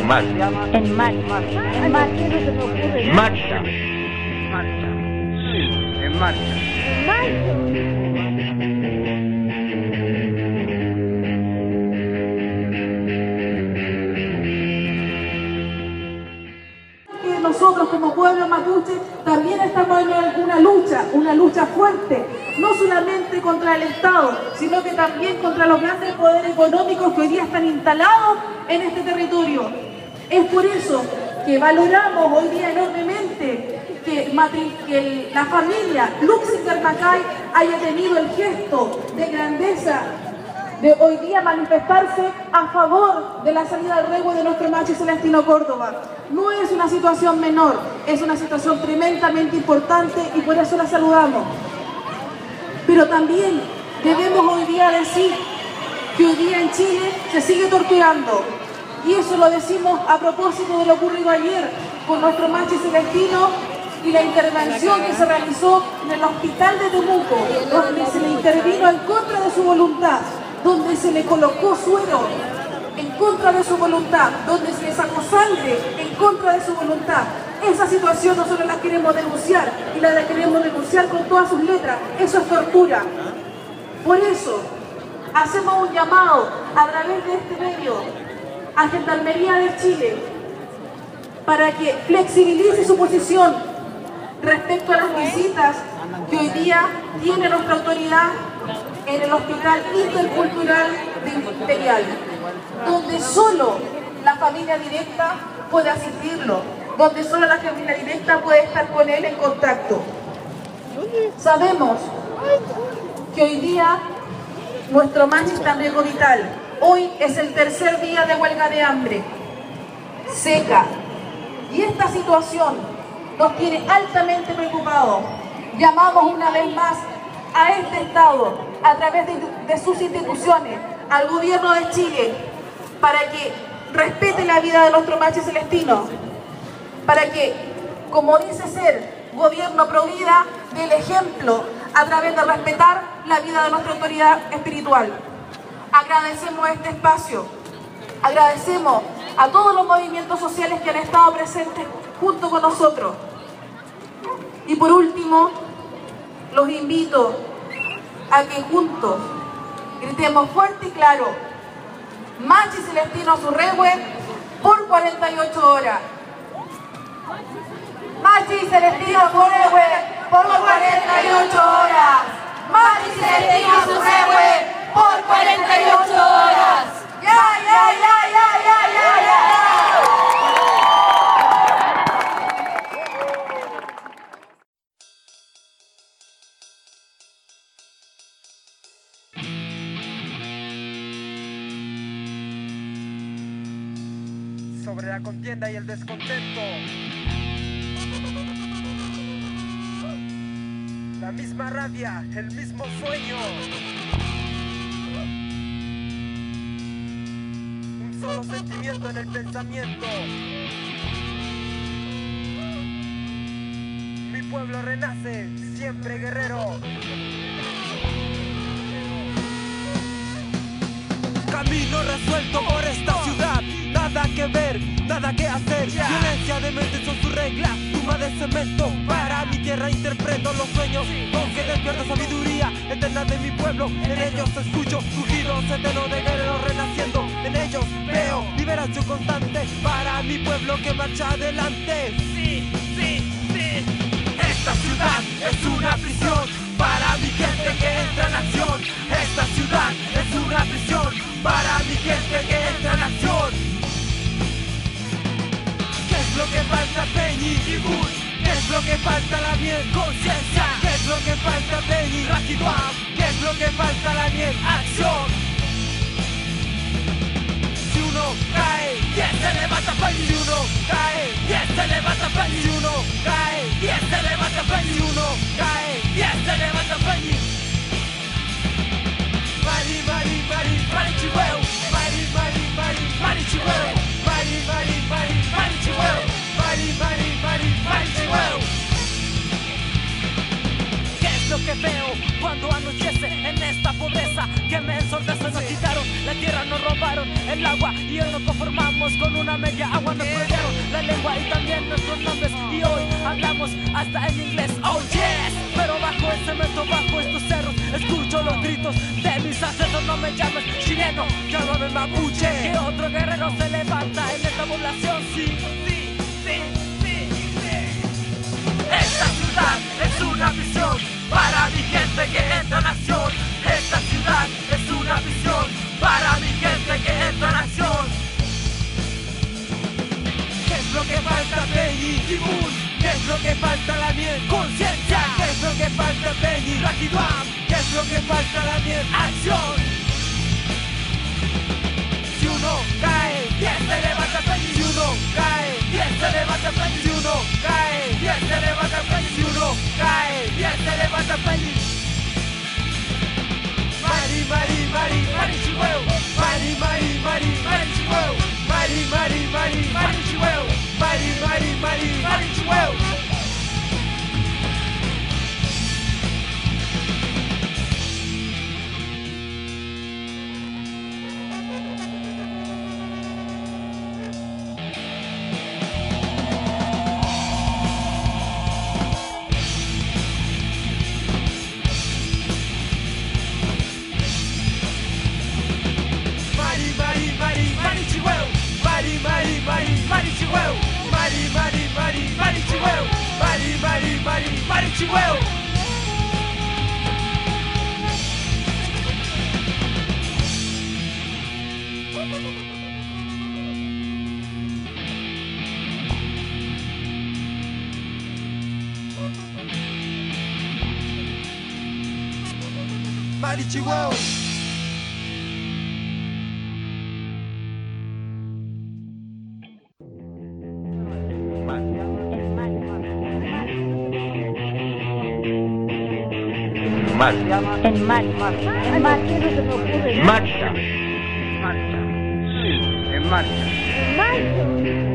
marcha. En marcha. En marcha. Marcha. Marcha. En marcha. Nosotros como pueblo mapuche también estamos en una lucha fuerte, no solamente contra el Estado, sino que también contra los grandes poderes económicos que hoy día están instalados en este territorio. Es por eso que valoramos hoy día enormemente que la familia Luxinger Macay haya tenido el gesto de grandeza de hoy día manifestarse a favor de la salida al rehue de nuestro Machi Celestino Córdoba. No es una situación menor, es una situación tremendamente importante y por eso la saludamos. Pero también debemos hoy día decir que hoy día en Chile se sigue torturando. Y eso lo decimos a propósito de lo ocurrido ayer con nuestro Machi Celestino y la intervención que se realizó en el hospital de Temuco, donde se le intervino en contra de su voluntad, donde se le colocó suero en contra de su voluntad, donde se le sacó sangre en contra de su voluntad. Esa situación nosotros la queremos denunciar y la queremos denunciar con todas sus letras. Eso es tortura. Por eso hacemos un llamado a través de este medio a Gendarmería de Chile para que flexibilice su posición respecto a las visitas que hoy día tiene nuestra autoridad en el Hospital Intercultural de Imperial, donde solo la familia directa puede asistirlo, donde solo la familia directa puede estar con él en contacto. Sabemos que hoy día nuestro Machi está en riesgo vital. Hoy es el tercer día de huelga de hambre, seca, y esta situación nos tiene altamente preocupados. Llamamos una vez más a este Estado, a través de sus instituciones, al gobierno de Chile, para que respete la vida de nuestro Machi Celestino, para que, como dice ser gobierno pro vida, dé el ejemplo a través de respetar la vida de nuestra autoridad espiritual. Agradecemos este espacio, agradecemos a todos los movimientos sociales que han estado presentes junto con nosotros. Y por último, los invito a que juntos gritemos fuerte y claro: Machi Celestino a su rehue por 48 horas. Machi Celestino a su rehue por 48 horas. Machi Celestino a su rehue por 48 horas. ¡Ya, ya, ya, ya, ya, ya, ya! Sobre la contienda y el descontento, la misma rabia, el mismo sueño, un solo sentimiento en el pensamiento. Mi pueblo renace, siempre guerrero. Camino resuelto por esta ciudad. Nada que ver, nada que hacer. Violencia de mente son sus reglas. Tumba de cemento, para mi tierra interpreto los sueños. Aunque despierta sabiduría eterna de mi pueblo. En ellos escucho rugidos eternos de guerreros renaciendo. En ellos veo liberación constante para mi pueblo que marcha adelante. Sí, sí, sí. Esta ciudad es una prisión para mi gente que entra en acción. Esta ciudad es una prisión para mi gente que entra en acción. ¿Qué es lo que falta, Peñi y Bush? ¿Qué es lo que falta, la miel? Conciencia. ¿Qué es lo que falta, Peñi? Rakidwam. ¿Qué es lo que falta, la miel? Acción. Si uno cae, 10 se levanta, Peñi. Si uno cae, 10 se levanta, Peñi. Si uno cae, 10 se levanta, Peñi. Si uno cae, 10 se levanta, Peñi. Mari, mari, mari, mari, chihueu. Mari, mari, mari, mari, chihueu. Mari, mari, mari, mari, chihueu. Mari, mari, mari, mari, chihueu. ¿Qué es lo que veo cuando anochece en esta pobreza que me ensordece? Nos quitaron la tierra nos robaron el agua y hoy nos conformamos con una media agua. Nos prohibieron la lengua y también nuestros nombres y hoy hablamos hasta en inglés, oh yes. Pero bajo el cemento, bajo estos cerros, escucho los gritos de mis ancestros. No me llames chileno, llámame mapuche. Que otro guerrero se levanta en esta población, sí. Esta ciudad es una visión para mi gente que entra en acción. Esta ciudad es una visión para mi gente que entra en acción. ¿Qué es lo que falta, Peñi? Timur. ¿Qué es lo que falta, la miel? Conciencia. ¿Qué es lo que falta, Peñi? Rajiduam. ¿Qué es lo que falta, la miel? Acción. Si uno cae, 10 se levanta, Peñi. Si uno cae, 10 se levanta, Peñi. Si uno cae, 10 se levanta, Peñi. Si uno cae, 10 se levanta, Peñi. Mari, Mari, Mari, Mari Chihueu. Mari, Mari, Mari, Mari Chihueu. Mari, Mari, Mari, Mari Chihueu. Mari, Mari, Mari, Mari Chihueu. Chihueu. Mari Chihueu. En marcha. En marcha. En marcha. En marcha.